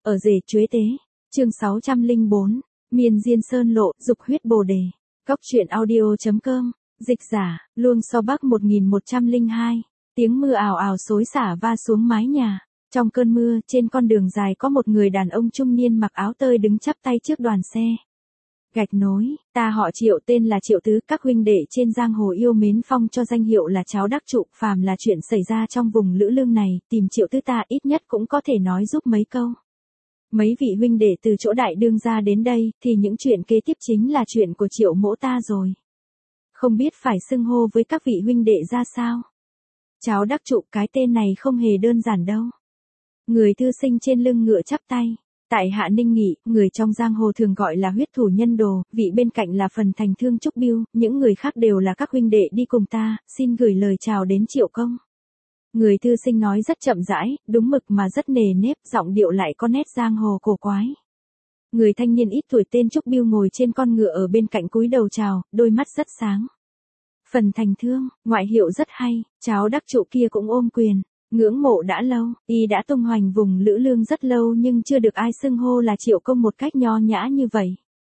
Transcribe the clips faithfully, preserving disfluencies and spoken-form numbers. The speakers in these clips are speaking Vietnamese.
Ở rể Chuế Tế, chương sáu trăm lẻ bốn, Miên Diên Sơn Lộ, Dục Huyết Bồ Đề. Góc truyện audio chấm com, dịch giả, Luông So Bắc một nghìn một trăm lẻ hai. Tiếng mưa ào ào xối xả va xuống mái nhà. Trong cơn mưa, trên con đường dài có một người đàn ông trung niên mặc áo tơi đứng chắp tay trước đoàn xe. Gạch nối, ta họ Triệu, tên là Triệu Tứ, các huynh đệ trên giang hồ yêu mến phong cho danh hiệu là cháu đắc trụ, phàm là chuyện xảy ra trong vùng Lữ Lương này, tìm Triệu Tứ ta ít nhất cũng có thể nói giúp mấy câu. Mấy vị huynh đệ từ chỗ đại đương ra đến đây, thì những chuyện kế tiếp chính là chuyện của Triệu mỗ ta rồi. Không biết phải xưng hô với các vị huynh đệ ra sao? Cháu đắc trụ, cái tên này không hề đơn giản đâu. Người thư sinh trên lưng ngựa chắp tay. Tại hạ Ninh Nghị, người trong giang hồ thường gọi là huyết thủ nhân đồ, vị bên cạnh là Phần Thành Thương Trúc Biêu, những người khác đều là các huynh đệ đi cùng ta, xin gửi lời chào đến Triệu công. Người thư sinh nói rất chậm rãi, đúng mực mà rất nề nếp, giọng điệu lại có nét giang hồ cổ quái. Người thanh niên ít tuổi tên Trúc Biêu ngồi trên con ngựa ở bên cạnh cúi đầu chào, đôi mắt rất sáng. Phần Thành Thương, ngoại hiệu rất hay, cháu đắc trụ kia cũng ôm quyền. Ngưỡng mộ đã lâu, y đã tung hoành vùng Lữ Lương rất lâu nhưng chưa được ai xưng hô là Triệu công một cách nho nhã như vậy.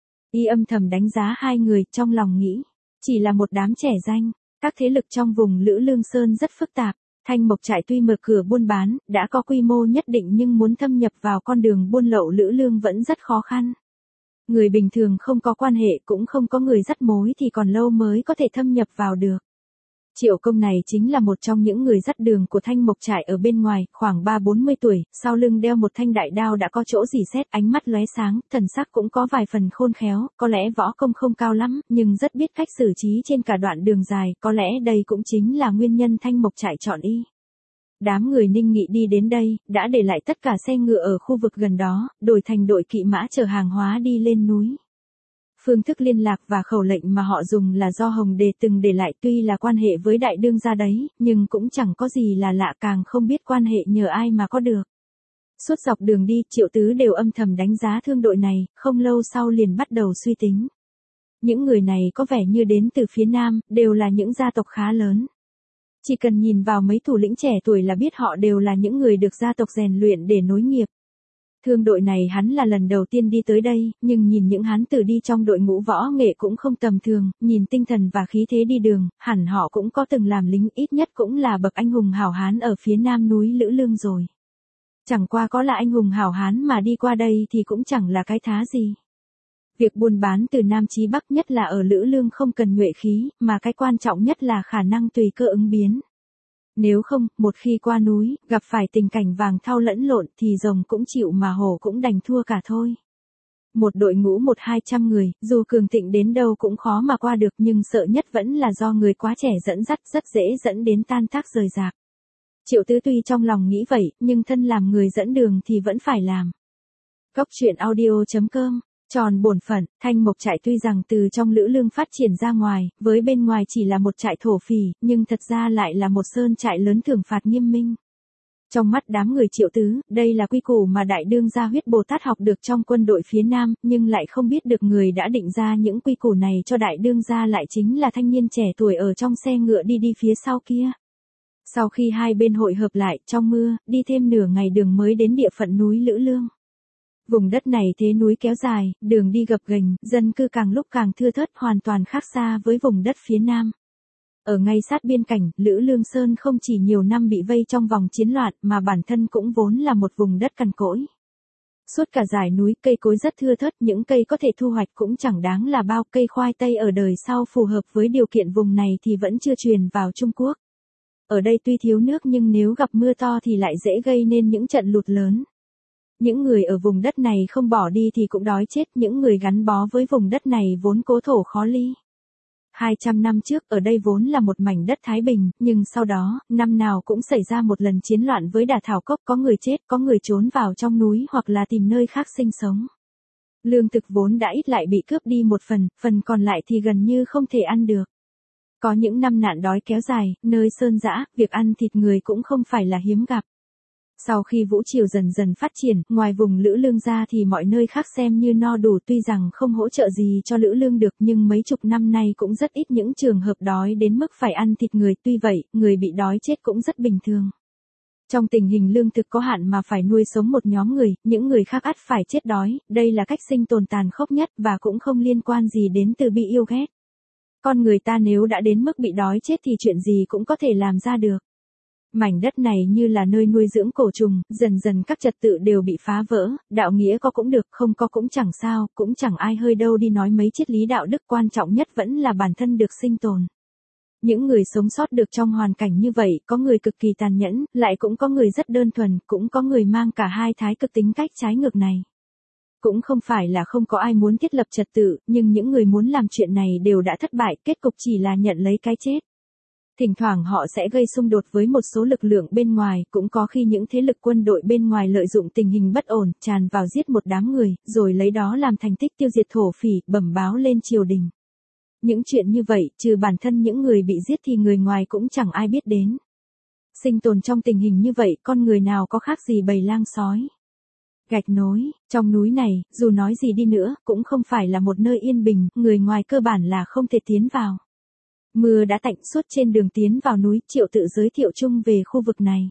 Y âm thầm đánh giá hai người, trong lòng nghĩ, chỉ là một đám trẻ danh, các thế lực trong vùng Lữ Lương Sơn rất phức tạp. Thanh Mộc Trại tuy mở cửa buôn bán, đã có quy mô nhất định nhưng muốn thâm nhập vào con đường buôn lậu Lữ Lương vẫn rất khó khăn. Người bình thường không có quan hệ cũng không có người dắt mối thì còn lâu mới có thể thâm nhập vào được. Triệu công này chính là một trong những người dắt đường của Thanh Mộc Trại ở bên ngoài, khoảng ba bốn mươi tuổi, sau lưng đeo một thanh đại đao đã có chỗ rỉ sét, ánh mắt lóe sáng, thần sắc cũng có vài phần khôn khéo, có lẽ võ công không cao lắm, nhưng rất biết cách xử trí trên cả đoạn đường dài, có lẽ đây cũng chính là nguyên nhân Thanh Mộc Trại chọn y. Đám người Ninh Nghị đi đến đây, đã để lại tất cả xe ngựa ở khu vực gần đó, đổi thành đội kỵ mã chở hàng hóa đi lên núi. Phương thức liên lạc và khẩu lệnh mà họ dùng là do Hồng Đề từng để lại, tuy là quan hệ với đại đương gia đấy, nhưng cũng chẳng có gì là lạ, càng không biết quan hệ nhờ ai mà có được. Suốt dọc đường đi, Triệu Tứ đều âm thầm đánh giá thương đội này, không lâu sau liền bắt đầu suy tính. Những người này có vẻ như đến từ phía Nam, đều là những gia tộc khá lớn. Chỉ cần nhìn vào mấy thủ lĩnh trẻ tuổi là biết họ đều là những người được gia tộc rèn luyện để nối nghiệp. Thương đội này hắn là lần đầu tiên đi tới đây, nhưng nhìn những hán tử đi trong đội ngũ võ nghệ cũng không tầm thường, nhìn tinh thần và khí thế đi đường, hẳn họ cũng có từng làm lính, ít nhất cũng là bậc anh hùng hảo hán ở phía nam núi Lữ Lương rồi. Chẳng qua có là anh hùng hảo hán mà đi qua đây thì cũng chẳng là cái thá gì. Việc buôn bán từ Nam chí Bắc nhất là ở Lữ Lương không cần nhuệ khí, mà cái quan trọng nhất là khả năng tùy cơ ứng biến. Nếu không, một khi qua núi, gặp phải tình cảnh vàng thau lẫn lộn thì rồng cũng chịu mà hổ cũng đành thua cả thôi. Một đội ngũ một hai trăm người, dù cường thịnh đến đâu cũng khó mà qua được nhưng sợ nhất vẫn là do người quá trẻ dẫn dắt rất dễ dẫn đến tan tác rời rạc. Triệu Tứ tuy trong lòng nghĩ vậy, nhưng thân làm người dẫn đường thì vẫn phải làm. Góc truyện audio chấm com. Tròn bổn phận, Thanh Mộc Trại tuy rằng từ trong Lữ Lương phát triển ra ngoài, với bên ngoài chỉ là một trại thổ phỉ, nhưng thật ra lại là một sơn trại lớn thưởng phạt nghiêm minh. Trong mắt đám người Triệu Tứ, đây là quy củ mà đại đương gia Huyết Bồ Tát học được trong quân đội phía Nam, nhưng lại không biết được người đã định ra những quy củ này cho đại đương gia lại chính là thanh niên trẻ tuổi ở trong xe ngựa đi đi phía sau kia. Sau khi hai bên hội hợp lại, trong mưa, đi thêm nửa ngày đường mới đến địa phận núi Lữ Lương. Vùng đất này thế núi kéo dài, đường đi gập ghềnh, dân cư càng lúc càng thưa thớt, hoàn toàn khác xa với vùng đất phía Nam. Ở ngay sát biên cảnh, Lữ Lương Sơn không chỉ nhiều năm bị vây trong vòng chiến loạn mà bản thân cũng vốn là một vùng đất cằn cỗi. Suốt cả dải núi cây cối rất thưa thớt, những cây có thể thu hoạch cũng chẳng đáng là bao, cây khoai tây ở đời sau phù hợp với điều kiện vùng này thì vẫn chưa truyền vào Trung Quốc. Ở đây tuy thiếu nước nhưng nếu gặp mưa to thì lại dễ gây nên những trận lụt lớn. Những người ở vùng đất này không bỏ đi thì cũng đói chết, những người gắn bó với vùng đất này vốn cố thổ khó ly. hai trăm năm trước ở đây vốn là một mảnh đất thái bình, nhưng sau đó, năm nào cũng xảy ra một lần chiến loạn với Đả Thảo Cốc, có người chết, có người trốn vào trong núi hoặc là tìm nơi khác sinh sống. Lương thực vốn đã ít lại bị cướp đi một phần, phần còn lại thì gần như không thể ăn được. Có những năm nạn đói kéo dài, nơi sơn dã, việc ăn thịt người cũng không phải là hiếm gặp. Sau khi Vũ Triều dần dần phát triển, ngoài vùng Lữ Lương ra thì mọi nơi khác xem như no đủ, tuy rằng không hỗ trợ gì cho Lữ Lương được nhưng mấy chục năm nay cũng rất ít những trường hợp đói đến mức phải ăn thịt người, tuy vậy, người bị đói chết cũng rất bình thường. Trong tình hình lương thực có hạn mà phải nuôi sống một nhóm người, những người khác ắt phải chết đói, đây là cách sinh tồn tàn khốc nhất và cũng không liên quan gì đến từ bị yêu ghét. Con người ta nếu đã đến mức bị đói chết thì chuyện gì cũng có thể làm ra được. Mảnh đất này như là nơi nuôi dưỡng cổ trùng, dần dần các trật tự đều bị phá vỡ, đạo nghĩa có cũng được, không có cũng chẳng sao, cũng chẳng ai hơi đâu đi nói mấy triết lý đạo đức, quan trọng nhất vẫn là bản thân được sinh tồn. Những người sống sót được trong hoàn cảnh như vậy, có người cực kỳ tàn nhẫn, lại cũng có người rất đơn thuần, cũng có người mang cả hai thái cực tính cách trái ngược này. Cũng không phải là không có ai muốn thiết lập trật tự, nhưng những người muốn làm chuyện này đều đã thất bại, kết cục chỉ là nhận lấy cái chết. Thỉnh thoảng họ sẽ gây xung đột với một số lực lượng bên ngoài, cũng có khi những thế lực quân đội bên ngoài lợi dụng tình hình bất ổn, tràn vào giết một đám người, rồi lấy đó làm thành tích tiêu diệt thổ phỉ, bẩm báo lên triều đình. Những chuyện như vậy, trừ bản thân những người bị giết thì người ngoài cũng chẳng ai biết đến. Sinh tồn trong tình hình như vậy, con người nào có khác gì bầy lang sói. Gạch nối, trong núi này, dù nói gì đi nữa, cũng không phải là một nơi yên bình, người ngoài cơ bản là không thể tiến vào. Mưa đã tạnh, suốt trên đường tiến vào núi, Triệu tự giới thiệu chung về khu vực này.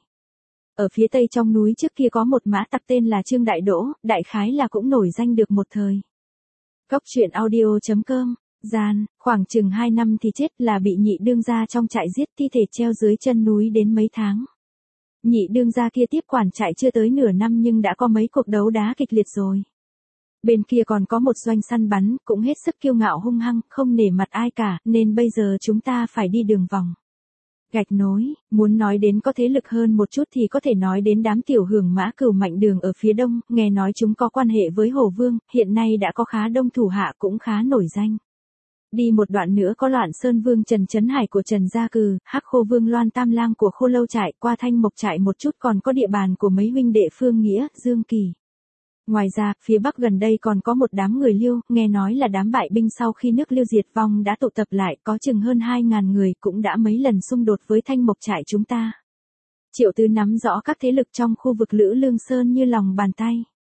Ở phía tây trong núi trước kia có một mã tặc tên là Trương Đại Đỗ, đại khái là cũng nổi danh được một thời. Góc truyện audio chấm com, gian, khoảng chừng hai năm thì chết, là bị nhị đương gia trong trại giết, thi thể treo dưới chân núi đến mấy tháng. Nhị đương gia kia tiếp quản trại chưa tới nửa năm nhưng đã có mấy cuộc đấu đá kịch liệt rồi. Bên kia còn có một doanh săn bắn, cũng hết sức kiêu ngạo hung hăng, không nể mặt ai cả, nên bây giờ chúng ta phải đi đường vòng. Gạch nối, muốn nói đến có thế lực hơn một chút thì có thể nói đến đám tiểu hưởng Mã Cửu Mạnh Đường ở phía đông, nghe nói chúng có quan hệ với Hổ Vương, hiện nay đã có khá đông thủ hạ cũng khá nổi danh. Đi một đoạn nữa có Loạn Sơn Vương Trần Chấn Hải của Trần Gia Cừ, Hắc Khô Vương Loan Tam Lang của Khô Lâu Trại, qua Thanh Mộc Trại một chút còn có địa bàn của mấy huynh đệ Phương Nghĩa, Dương Kỳ. Ngoài ra, phía bắc gần đây còn có một đám người Liêu, nghe nói là đám bại binh sau khi nước Liêu diệt vong đã tụ tập lại, có chừng hơn hai ngàn người, cũng đã mấy lần xung đột với Thanh Mộc Trại chúng ta. Triệu Tư nắm rõ các thế lực trong khu vực Lữ Lương Sơn như lòng bàn tay.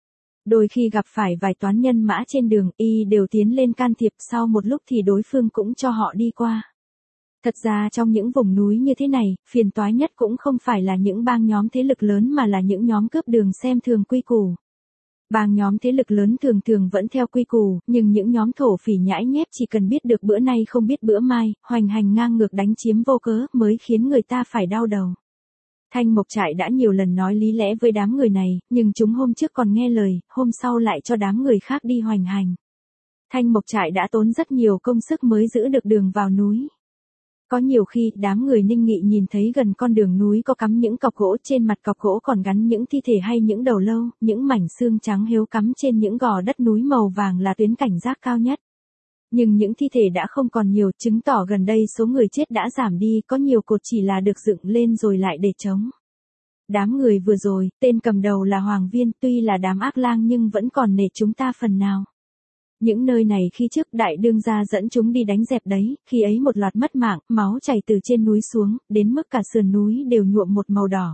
Đôi khi gặp phải vài toán nhân mã trên đường, y đều tiến lên can thiệp, sau một lúc thì đối phương cũng cho họ đi qua. Thật ra trong những vùng núi như thế này, phiền toái nhất cũng không phải là những bang nhóm thế lực lớn mà là những nhóm cướp đường xem thường quy củ. Bang nhóm thế lực lớn thường thường vẫn theo quy củ, nhưng những nhóm thổ phỉ nhãi nhép chỉ cần biết được bữa nay không biết bữa mai, hoành hành ngang ngược đánh chiếm vô cớ mới khiến người ta phải đau đầu. Thanh Mộc Trại đã nhiều lần nói lý lẽ với đám người này, nhưng chúng hôm trước còn nghe lời, hôm sau lại cho đám người khác đi hoành hành. Thanh Mộc Trại đã tốn rất nhiều công sức mới giữ được đường vào núi. Có nhiều khi, đám người Ninh Nghị nhìn thấy gần con đường núi có cắm những cọc gỗ, trên mặt cọc gỗ còn gắn những thi thể hay những đầu lâu, những mảnh xương trắng hiếu cắm trên những gò đất núi màu vàng là tuyến cảnh giác cao nhất. Nhưng những thi thể đã không còn nhiều, chứng tỏ gần đây số người chết đã giảm đi, có nhiều cột chỉ là được dựng lên rồi lại để trống. Đám người vừa rồi, tên cầm đầu là Hoàng Viên, tuy là đám ác lang nhưng vẫn còn nể chúng ta phần nào. Những nơi này khi trước đại đương gia dẫn chúng đi đánh dẹp đấy, khi ấy một loạt mất mạng, máu chảy từ trên núi xuống, đến mức cả sườn núi đều nhuộm một màu đỏ.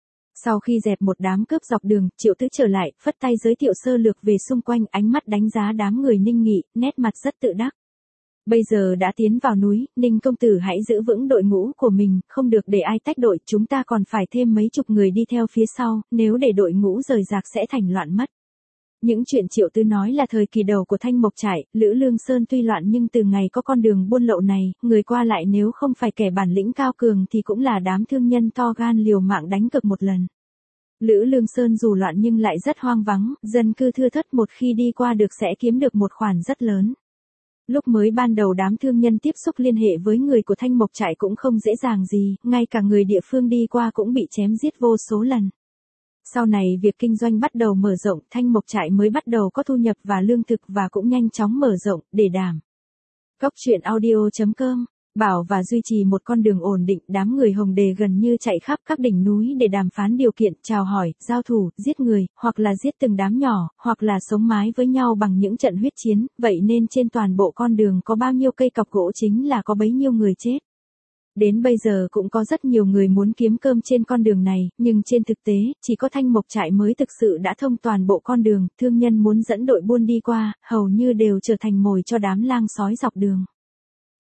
Sau khi dẹp một đám cướp dọc đường, Triệu Tứ trở lại, phất tay giới thiệu sơ lược về xung quanh, ánh mắt đánh giá đám người Ninh Nghị, nét mặt rất tự đắc. Bây giờ đã tiến vào núi, Ninh công tử hãy giữ vững đội ngũ của mình, không được để ai tách đội, chúng ta còn phải thêm mấy chục người đi theo phía sau, nếu để đội ngũ rời rạc sẽ thành loạn mất. Những chuyện Triệu Tứ nói là thời kỳ đầu của Thanh Mộc Trại, Lữ Lương Sơn tuy loạn nhưng từ ngày có con đường buôn lậu này, người qua lại nếu không phải kẻ bản lĩnh cao cường thì cũng là đám thương nhân to gan liều mạng đánh cược một lần. Lữ Lương Sơn dù loạn nhưng lại rất hoang vắng, dân cư thưa thớt, một khi đi qua được sẽ kiếm được một khoản rất lớn. Lúc mới ban đầu đám thương nhân tiếp xúc liên hệ với người của Thanh Mộc Trại cũng không dễ dàng gì, ngay cả người địa phương đi qua cũng bị chém giết vô số lần. Sau này việc kinh doanh bắt đầu mở rộng, Thanh Mộc Trại mới bắt đầu có thu nhập và lương thực và cũng nhanh chóng mở rộng, để đảm. Góc truyện audio chấm com, bảo và duy trì một con đường ổn định, đám người Hồng Đề gần như chạy khắp các đỉnh núi để đàm phán điều kiện, chào hỏi, giao thủ, giết người, hoặc là giết từng đám nhỏ, hoặc là sống mái với nhau bằng những trận huyết chiến, vậy nên trên toàn bộ con đường có bao nhiêu cây cọc gỗ chính là có bấy nhiêu người chết. Đến bây giờ cũng có rất nhiều người muốn kiếm cơm trên con đường này, nhưng trên thực tế, chỉ có Thanh Mộc Trại mới thực sự đã thông toàn bộ con đường, thương nhân muốn dẫn đội buôn đi qua, hầu như đều trở thành mồi cho đám lang sói dọc đường.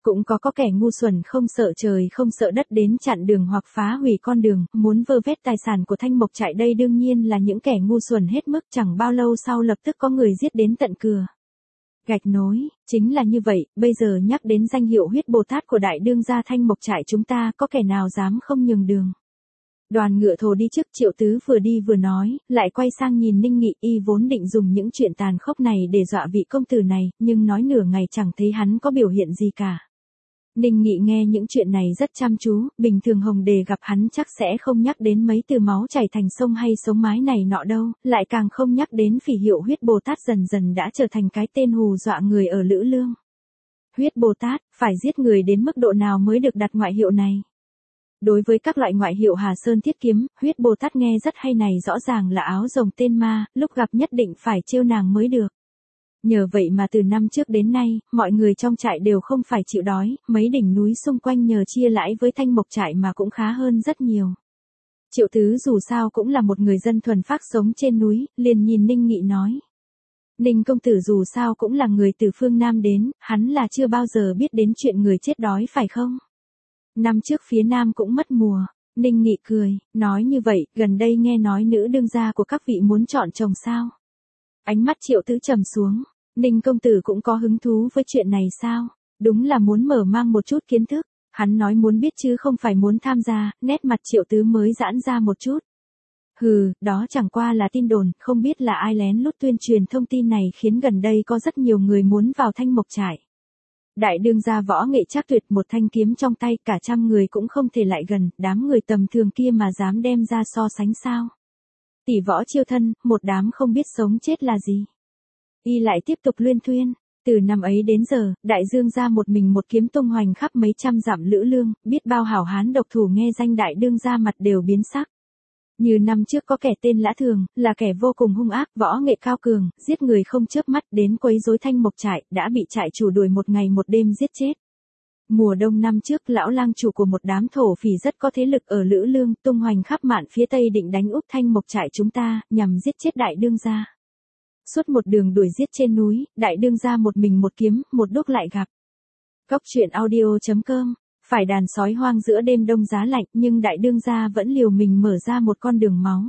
Cũng có có kẻ ngu xuẩn không sợ trời không sợ đất đến chặn đường hoặc phá hủy con đường, muốn vơ vét tài sản của Thanh Mộc Trại. Đây đương nhiên là những kẻ ngu xuẩn hết mức, chẳng bao lâu sau lập tức có người giết đến tận cửa. Gạch nối, chính là như vậy, bây giờ nhắc đến danh hiệu huyết Bồ Tát của đại đương gia Thanh Mộc Trại chúng ta có kẻ nào dám không nhường đường. Đoàn Ngựa Thổ đi trước, Triệu Tứ vừa đi vừa nói, lại quay sang nhìn Ninh Nghị. Y vốn định dùng những chuyện tàn khốc này để dọa vị công tử này, nhưng nói nửa ngày chẳng thấy hắn có biểu hiện gì cả. Ninh Nghị nghe những chuyện này rất chăm chú, bình thường Hồng Đề gặp hắn chắc sẽ không nhắc đến mấy từ máu chảy thành sông hay sống mái này nọ đâu, lại càng không nhắc đến phỉ hiệu huyết Bồ Tát dần dần đã trở thành cái tên hù dọa người ở Lữ Lương. Huyết Bồ Tát, phải giết người đến mức độ nào mới được đặt ngoại hiệu này? Đối với các loại ngoại hiệu Hà Sơn Thiết Kiếm, huyết Bồ Tát nghe rất hay này rõ ràng là áo rồng tên ma, lúc gặp nhất định phải trêu nàng mới được. Nhờ vậy mà từ năm trước đến nay, mọi người trong trại đều không phải chịu đói, mấy đỉnh núi xung quanh nhờ chia lãi với Thanh Mộc Trại mà cũng khá hơn rất nhiều. Triệu Tứ dù sao cũng là một người dân thuần phác sống trên núi, liền nhìn Ninh Nghị nói. Ninh công tử dù sao cũng là người từ phương Nam đến, hắn là chưa bao giờ biết đến chuyện người chết đói phải không? Năm trước phía Nam cũng mất mùa. Ninh Nghị cười, nói như vậy, gần đây nghe nói nữ đương gia của các vị muốn chọn chồng sao? Ánh mắt Triệu Tứ trầm xuống, Ninh công tử cũng có hứng thú với chuyện này sao? Đúng là muốn mở mang một chút kiến thức. Hắn nói muốn biết chứ không phải muốn tham gia, nét mặt Triệu Tứ mới giãn ra một chút. Hừ, đó chẳng qua là tin đồn, không biết là ai lén lút tuyên truyền thông tin này khiến gần đây có rất nhiều người muốn vào Thanh Mộc Trại. Đại đương gia võ nghệ chắc tuyệt, một thanh kiếm trong tay, cả trăm người cũng không thể lại gần, đám người tầm thường kia mà dám đem ra so sánh sao? Tỷ võ chiêu thân, một đám không biết sống chết là gì. Y lại tiếp tục luyên thuyên, từ năm ấy đến giờ, đại dương gia một mình một kiếm tung hoành khắp mấy trăm dặm Lữ Lương, biết bao hảo hán độc thủ nghe danh đại đương gia mặt đều biến sắc. Như năm trước có kẻ tên Lã Thường, là kẻ vô cùng hung ác, võ nghệ cao cường, giết người không chớp mắt, đến quấy rối Thanh Mộc Trại, đã bị trại chủ đuổi một ngày một đêm giết chết. Mùa đông năm trước, lão lang chủ của một đám thổ phỉ rất có thế lực ở Lữ Lương, tung hoành khắp mạn phía tây định đánh úp Thanh Mộc Trại chúng ta, nhằm giết chết đại đương gia. Suốt một đường đuổi giết trên núi, đại đương gia một mình một kiếm, một đúc lại gặp. Cốc truyện audio chấm com. Phải đàn sói hoang giữa đêm đông giá lạnh, nhưng đại đương gia vẫn liều mình mở ra một con đường máu.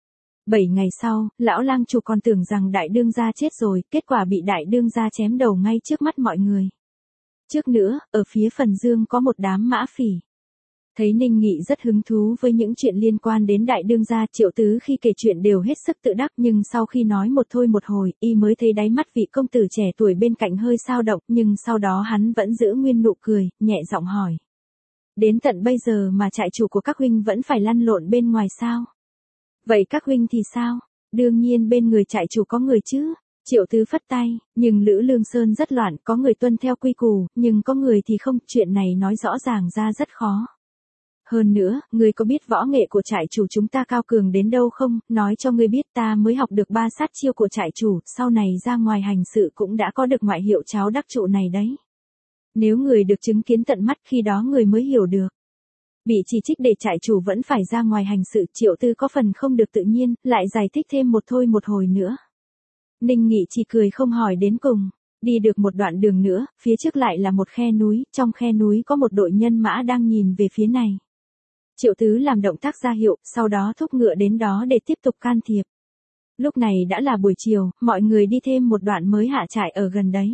Bảy ngày sau, lão lang chủ còn tưởng rằng đại đương gia chết rồi, kết quả bị đại đương gia chém đầu ngay trước mắt mọi người. Trước nữa, ở phía phần dương có một đám mã phỉ. Thấy Ninh Nghị rất hứng thú với những chuyện liên quan đến đại đương gia, Triệu Tứ khi kể chuyện đều hết sức tự đắc, nhưng sau khi nói một thôi một hồi, y mới thấy đáy mắt vị công tử trẻ tuổi bên cạnh hơi xao động, nhưng sau đó hắn vẫn giữ nguyên nụ cười, nhẹ giọng hỏi. Đến tận bây giờ mà trại chủ của các huynh vẫn phải lăn lộn bên ngoài sao? Vậy các huynh thì sao? Đương nhiên bên người trại chủ có người chứ. Triệu Tứ phất tay, nhưng Lữ Lương Sơn rất loạn, có người tuân theo quy củ, nhưng có người thì không, chuyện này nói rõ ràng ra rất khó. Hơn nữa, ngươi có biết võ nghệ của trại chủ chúng ta cao cường đến đâu không? Nói cho ngươi biết, ta mới học được ba sát chiêu của trại chủ, sau này ra ngoài hành sự cũng đã có được ngoại hiệu cháo đắc trụ này đấy. Nếu người được chứng kiến tận mắt khi đó người mới hiểu được. Bị chỉ trích để trại chủ vẫn phải ra ngoài hành sự, Triệu Tư có phần không được tự nhiên, lại giải thích thêm một thôi một hồi nữa. Ninh Nghị chỉ cười không hỏi đến cùng. Đi được một đoạn đường nữa, phía trước lại là một khe núi, trong khe núi có một đội nhân mã đang nhìn về phía này. Triệu Tứ làm động tác ra hiệu, sau đó thúc ngựa đến đó để tiếp tục can thiệp. Lúc này đã là buổi chiều, mọi người đi thêm một đoạn mới hạ trại ở gần đấy.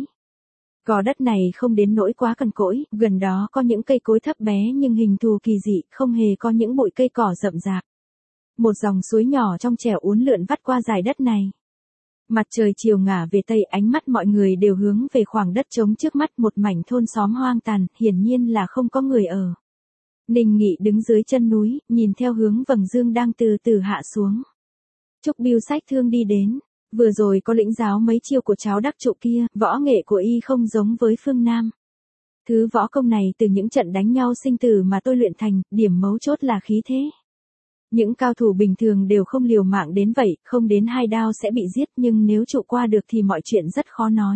Gò đất này không đến nỗi quá cằn cỗi, gần đó có những cây cối thấp bé nhưng hình thù kỳ dị, không hề có những bụi cây cỏ rậm rạp. Một dòng suối nhỏ trong trẻo uốn lượn vắt qua dải đất này. Mặt trời chiều ngả về tây, ánh mắt mọi người đều hướng về khoảng đất trống trước mắt, một mảnh thôn xóm hoang tàn, hiển nhiên là không có người ở. Ninh Nghị đứng dưới chân núi, nhìn theo hướng vầng dương đang từ từ hạ xuống. Trúc Bưu Sách Thương đi đến, vừa rồi có lĩnh giáo mấy chiêu của cháo đắc trụ kia, võ nghệ của y không giống với phương Nam. Thứ võ công này từ những trận đánh nhau sinh tử mà tôi luyện thành, điểm mấu chốt là khí thế. Những cao thủ bình thường đều không liều mạng đến vậy, không đến hai đao sẽ bị giết, nhưng nếu trụ qua được thì mọi chuyện rất khó nói.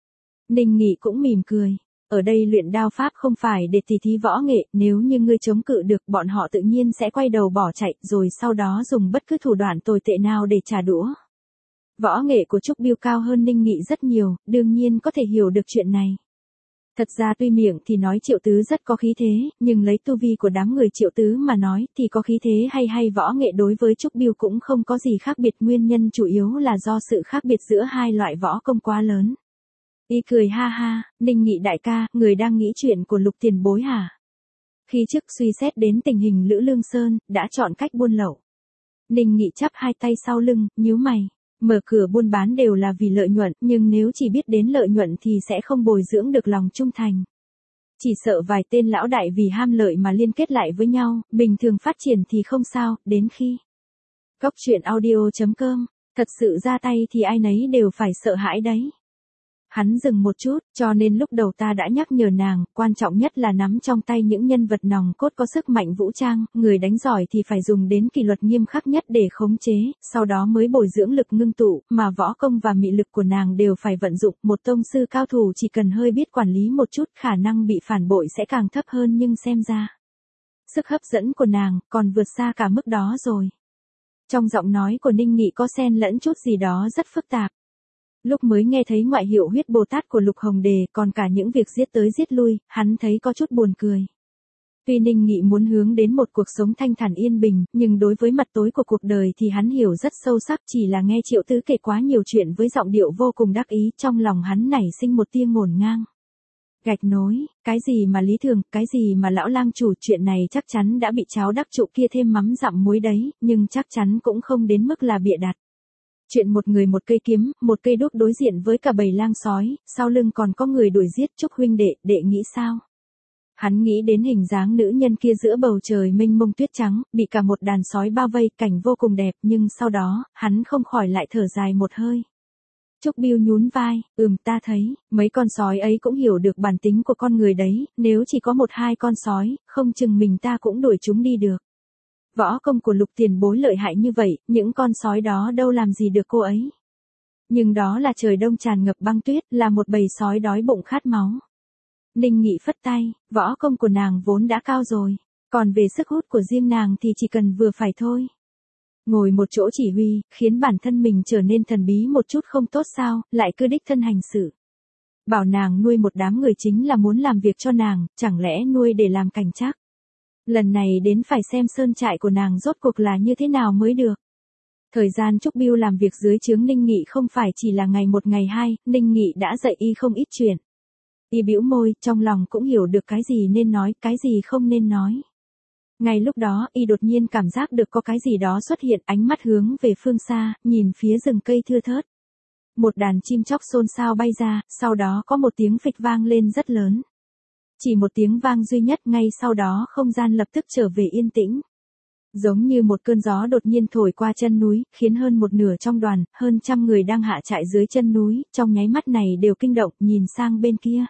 Ninh Nghị cũng mỉm cười. Ở đây luyện đao pháp không phải để tỉ thí võ nghệ, nếu như ngươi chống cự được, bọn họ tự nhiên sẽ quay đầu bỏ chạy, rồi sau đó dùng bất cứ thủ đoạn tồi tệ nào để trả đũa. Võ nghệ của Trúc Bưu cao hơn Ninh Nghị rất nhiều, đương nhiên có thể hiểu được chuyện này. Thật ra tuy miệng thì nói Triệu Tứ rất có khí thế, nhưng lấy tu vi của đám người Triệu Tứ mà nói thì có khí thế hay hay võ nghệ đối với Trúc Biêu cũng không có gì khác biệt, nguyên nhân chủ yếu là do sự khác biệt giữa hai loại võ công quá lớn. Y cười ha ha, Ninh Nghị đại ca, người đang nghĩ chuyện của Lục tiền bối hả? Khi trước suy xét đến tình hình Lữ Lương Sơn, đã chọn cách buôn lậu. Ninh Nghị chắp hai tay sau lưng, nhíu mày. Mở cửa buôn bán đều là vì lợi nhuận, nhưng nếu chỉ biết đến lợi nhuận thì sẽ không bồi dưỡng được lòng trung thành. Chỉ sợ vài tên lão đại vì ham lợi mà liên kết lại với nhau, bình thường phát triển thì không sao, đến khi Cốc truyện audio chấm com thật sự ra tay thì ai nấy đều phải sợ hãi đấy. Hắn dừng một chút, cho nên lúc đầu ta đã nhắc nhở nàng, quan trọng nhất là nắm trong tay những nhân vật nòng cốt có sức mạnh vũ trang, người đánh giỏi thì phải dùng đến kỷ luật nghiêm khắc nhất để khống chế, sau đó mới bồi dưỡng lực ngưng tụ, mà võ công và mị lực của nàng đều phải vận dụng, một tông sư cao thủ chỉ cần hơi biết quản lý một chút, khả năng bị phản bội sẽ càng thấp hơn, nhưng xem ra sức hấp dẫn của nàng còn vượt xa cả mức đó rồi. Trong giọng nói của Ninh Nghị có xen lẫn chút gì đó rất phức tạp. Lúc mới nghe thấy ngoại hiệu huyết Bồ Tát của Lục Hồng Đề, còn cả những việc giết tới giết lui, hắn thấy có chút buồn cười. Tuy Ninh Nghị muốn hướng đến một cuộc sống thanh thản yên bình, nhưng đối với mặt tối của cuộc đời thì hắn hiểu rất sâu sắc, chỉ là nghe Triệu Tứ kể quá nhiều chuyện với giọng điệu vô cùng đắc ý, trong lòng hắn nảy sinh một tia ngổn ngang. Gạch nối, cái gì mà lý thường, cái gì mà lão lang chủ, chuyện này chắc chắn đã bị cháo đắp trụ kia thêm mắm dặm muối đấy, nhưng chắc chắn cũng không đến mức là bịa đặt. Chuyện một người một cây kiếm, một cây đuốc đối diện với cả bầy lang sói, sau lưng còn có người đuổi giết, Trúc huynh đệ, đệ nghĩ sao? Hắn nghĩ đến hình dáng nữ nhân kia giữa bầu trời mênh mông tuyết trắng, bị cả một đàn sói bao vây, cảnh vô cùng đẹp, nhưng sau đó, hắn không khỏi lại thở dài một hơi. Trúc Biêu nhún vai, ừm ta thấy, mấy con sói ấy cũng hiểu được bản tính của con người đấy, nếu chỉ có một hai con sói, không chừng mình ta cũng đuổi chúng đi được. Võ công của Lục tiền bối lợi hại như vậy, những con sói đó đâu làm gì được cô ấy. Nhưng đó là trời đông tràn ngập băng tuyết, là một bầy sói đói bụng khát máu. Ninh Nghị phất tay, võ công của nàng vốn đã cao rồi, còn về sức hút của riêng nàng thì chỉ cần vừa phải thôi. Ngồi một chỗ chỉ huy, khiến bản thân mình trở nên thần bí một chút không tốt sao, lại cứ đích thân hành sự. Bảo nàng nuôi một đám người chính là muốn làm việc cho nàng, chẳng lẽ nuôi để làm cảnh trác. Lần này đến phải xem sơn trại của nàng rốt cuộc là như thế nào mới được. Thời gian Trúc Biêu làm việc dưới trướng Ninh Nghị không phải chỉ là ngày một ngày hai, Ninh Nghị đã dạy y không ít chuyện. Y bĩu môi, trong lòng cũng hiểu được cái gì nên nói, cái gì không nên nói. Ngay lúc đó, y đột nhiên cảm giác được có cái gì đó xuất hiện, ánh mắt hướng về phương xa, nhìn phía rừng cây thưa thớt. Một đàn chim chóc xôn xao bay ra, sau đó có một tiếng phịch vang lên rất lớn. Chỉ một tiếng vang duy nhất, ngay sau đó không gian lập tức trở về yên tĩnh. Giống như một cơn gió đột nhiên thổi qua chân núi, khiến hơn một nửa trong đoàn, hơn trăm người đang hạ trại dưới chân núi, trong nháy mắt này đều kinh động, nhìn sang bên kia.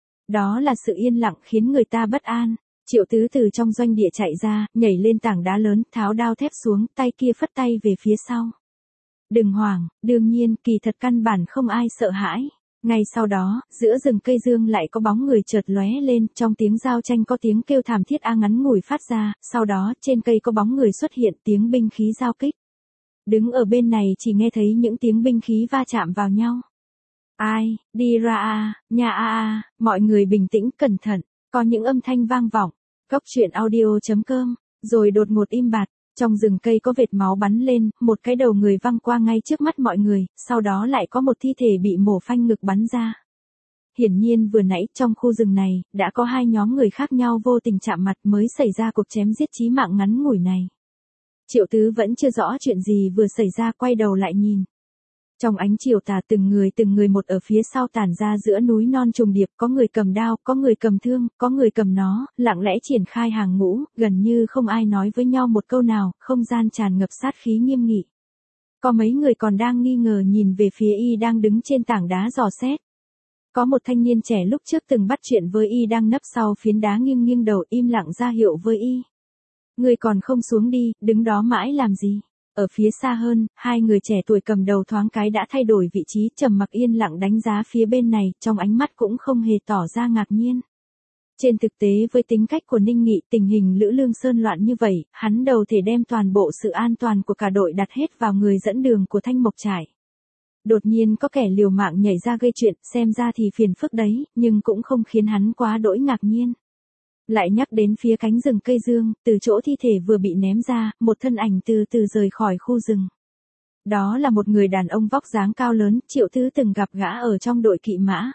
Đó là sự yên lặng khiến người ta bất an. Triệu Tứ từ trong doanh địa chạy ra, nhảy lên tảng đá lớn, tháo đao thép xuống, tay kia phất tay về phía sau. Đừng hoảng, đương nhiên, kỳ thật căn bản không ai sợ hãi. Ngay sau đó, giữa rừng cây dương lại có bóng người chợt lóe lên, trong tiếng giao tranh có tiếng kêu thảm thiết a ngắn ngủi phát ra, sau đó, trên cây có bóng người xuất hiện, tiếng binh khí giao kích. Đứng ở bên này chỉ nghe thấy những tiếng binh khí va chạm vào nhau. Ai, đi ra a, nhà a a, mọi người bình tĩnh, cẩn thận, có những âm thanh vang vọng. Cốc truyện audio chấm com, rồi đột ngột im bặt. Trong rừng cây có vệt máu bắn lên, một cái đầu người văng qua ngay trước mắt mọi người, sau đó lại có một thi thể bị mổ phanh ngực bắn ra. Hiển nhiên vừa nãy trong khu rừng này, đã có hai nhóm người khác nhau vô tình chạm mặt mới xảy ra cuộc chém giết chí mạng ngắn ngủi này. Triệu Tứ vẫn chưa rõ chuyện gì vừa xảy ra, quay đầu lại nhìn. Trong ánh chiều tà từng người từng người một ở phía sau tản ra giữa núi non trùng điệp, có người cầm đao, có người cầm thương, có người cầm nó, lặng lẽ triển khai hàng ngũ, gần như không ai nói với nhau một câu nào, không gian tràn ngập sát khí nghiêm nghị. Có mấy người còn đang nghi ngờ nhìn về phía y đang đứng trên tảng đá dò xét. Có một thanh niên trẻ lúc trước từng bắt chuyện với y đang nấp sau phiến đá nghiêng nghiêng đầu im lặng ra hiệu với y. Người còn không xuống đi, đứng đó mãi làm gì? Ở phía xa hơn, hai người trẻ tuổi cầm đầu thoáng cái đã thay đổi vị trí, trầm mặc yên lặng đánh giá phía bên này, trong ánh mắt cũng không hề tỏ ra ngạc nhiên. Trên thực tế với tính cách của Ninh Nghị, tình hình Lữ Lương Sơn loạn như vậy, hắn đầu thể đem toàn bộ sự an toàn của cả đội đặt hết vào người dẫn đường của Thanh Mộc Trại. Đột nhiên có kẻ liều mạng nhảy ra gây chuyện, xem ra thì phiền phức đấy, nhưng cũng không khiến hắn quá đỗi ngạc nhiên. Lại nhắc đến phía cánh rừng cây dương, từ chỗ thi thể vừa bị ném ra, một thân ảnh từ từ rời khỏi khu rừng. Đó là một người đàn ông vóc dáng cao lớn, Triệu Tứ từng gặp gã ở trong đội kỵ mã.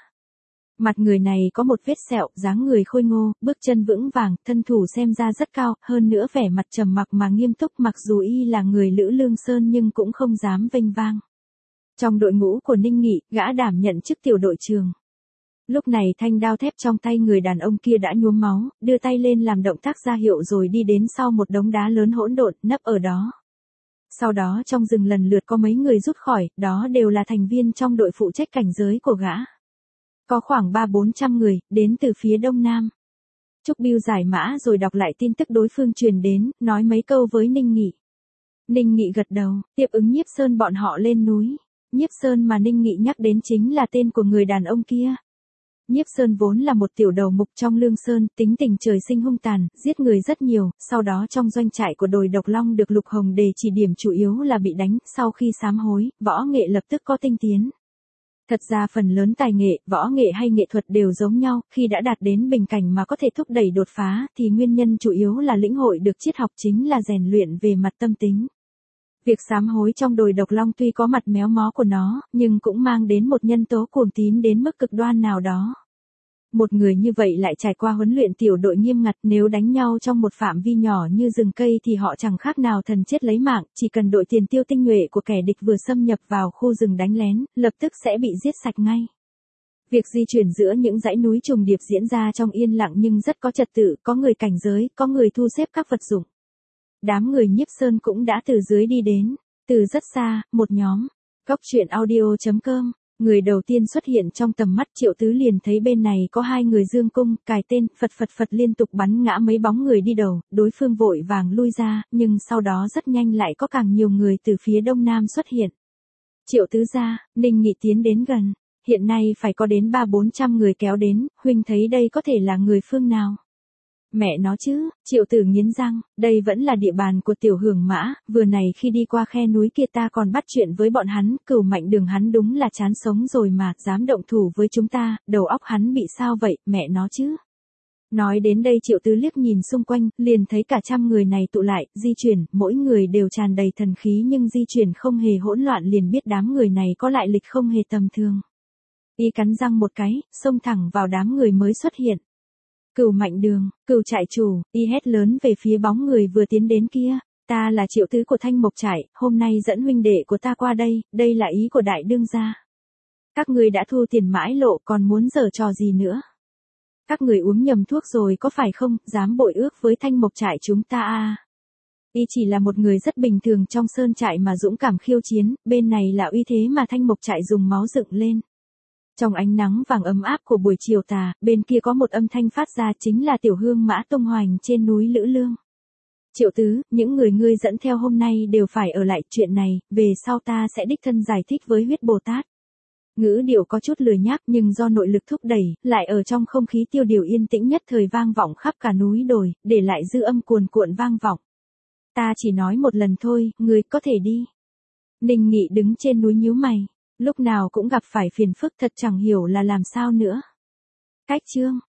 Mặt người này có một vết sẹo, dáng người khôi ngô, bước chân vững vàng, thân thủ xem ra rất cao, hơn nữa vẻ mặt trầm mặc mà nghiêm túc, mặc dù y là người Lữ Lương Sơn nhưng cũng không dám vênh vang. Trong đội ngũ của Ninh Nghị, gã đảm nhận chức tiểu đội trưởng. Lúc này thanh đao thép trong tay người đàn ông kia đã nhuốm máu, đưa tay lên làm động tác ra hiệu rồi đi đến sau một đống đá lớn hỗn độn, nấp ở đó. Sau đó trong rừng lần lượt có mấy người rút khỏi, đó đều là thành viên trong đội phụ trách cảnh giới của gã. Có khoảng ba bốn trăm người, đến từ phía đông nam. Trúc Bưu giải mã rồi đọc lại tin tức đối phương truyền đến, nói mấy câu với Ninh Nghị. Ninh Nghị gật đầu, tiếp ứng Nhiếp Sơn bọn họ lên núi. Nhiếp Sơn mà Ninh Nghị nhắc đến chính là tên của người đàn ông kia. Nhiếp Sơn vốn là một tiểu đầu mục trong Lương Sơn, tính tình trời sinh hung tàn, giết người rất nhiều, sau đó trong doanh trại của đồi Độc Long được Lục Hồng Đề chỉ điểm chủ yếu là bị đánh, sau khi sám hối, võ nghệ lập tức có tinh tiến. Thật ra phần lớn tài nghệ, võ nghệ hay nghệ thuật đều giống nhau, khi đã đạt đến bình cảnh mà có thể thúc đẩy đột phá, thì nguyên nhân chủ yếu là lĩnh hội được triết học chính là rèn luyện về mặt tâm tính. Việc sám hối trong đồi Độc Long tuy có mặt méo mó của nó, nhưng cũng mang đến một nhân tố cuồng tín đến mức cực đoan nào đó. Một người như vậy lại trải qua huấn luyện tiểu đội nghiêm ngặt, nếu đánh nhau trong một phạm vi nhỏ như rừng cây thì họ chẳng khác nào thần chết lấy mạng, chỉ cần đội tiền tiêu tinh nhuệ của kẻ địch vừa xâm nhập vào khu rừng đánh lén, lập tức sẽ bị giết sạch ngay. Việc di chuyển giữa những dãy núi trùng điệp diễn ra trong yên lặng nhưng rất có trật tự, có người cảnh giới, có người thu xếp các vật dụng. Đám người Nhiếp Sơn cũng đã từ dưới đi đến, từ rất xa, một nhóm. Góc truyện audio chấm com. Người đầu tiên xuất hiện trong tầm mắt Triệu Tứ liền thấy bên này có hai người dương cung, cài tên, phật phật phật liên tục bắn ngã mấy bóng người đi đầu, đối phương vội vàng lui ra, nhưng sau đó rất nhanh lại có càng nhiều người từ phía đông nam xuất hiện. Triệu Tứ gia, Ninh Nghị tiến đến gần, hiện nay phải có đến ba bốn trăm người kéo đến, huynh thấy đây có thể là người phương nào? Mẹ nó chứ, Triệu Tử nghiến răng, đây vẫn là địa bàn của tiểu hưởng mã, vừa này khi đi qua khe núi kia ta còn bắt chuyện với bọn hắn, Cửu Mạnh Đường hắn đúng là chán sống rồi mà, dám động thủ với chúng ta, đầu óc hắn bị sao vậy, mẹ nó chứ. Nói đến đây Triệu Tứ liếc nhìn xung quanh, liền thấy cả trăm người này tụ lại, di chuyển, mỗi người đều tràn đầy thần khí nhưng di chuyển không hề hỗn loạn, liền biết đám người này có lại lịch không hề tầm thường. Y cắn răng một cái, xông thẳng vào đám người mới xuất hiện. Cửu Mạnh Đường, Cửu trại chủ, y hét lớn về phía bóng người vừa tiến đến kia, ta là Triệu Tứ của Thanh Mộc trại, hôm nay dẫn huynh đệ của ta qua đây, đây là ý của đại đương gia. Các người đã thu tiền mãi lộ còn muốn giở trò gì nữa? Các người uống nhầm thuốc rồi có phải không, dám bội ước với Thanh Mộc trại chúng ta à? Y chỉ là một người rất bình thường trong sơn trại mà dũng cảm khiêu chiến, bên này là uy thế mà Thanh Mộc trại dùng máu dựng lên. Trong ánh nắng vàng ấm áp của buổi chiều tà, bên kia có một âm thanh phát ra chính là tiểu hương mã tung hoành trên núi Lữ Lương. Triệu Tứ, những người ngươi dẫn theo hôm nay đều phải ở lại, chuyện này, về sau ta sẽ đích thân giải thích với huyết Bồ Tát. Ngữ điệu có chút lười nhác nhưng do nội lực thúc đẩy, lại ở trong không khí tiêu điều yên tĩnh nhất thời vang vọng khắp cả núi đồi, để lại dư âm cuồn cuộn vang vọng. Ta chỉ nói một lần thôi, ngươi có thể đi. Ninh Nghị đứng trên núi nhíu mày. Lúc nào cũng gặp phải phiền phức thật chẳng hiểu là làm sao nữa. Cách chương,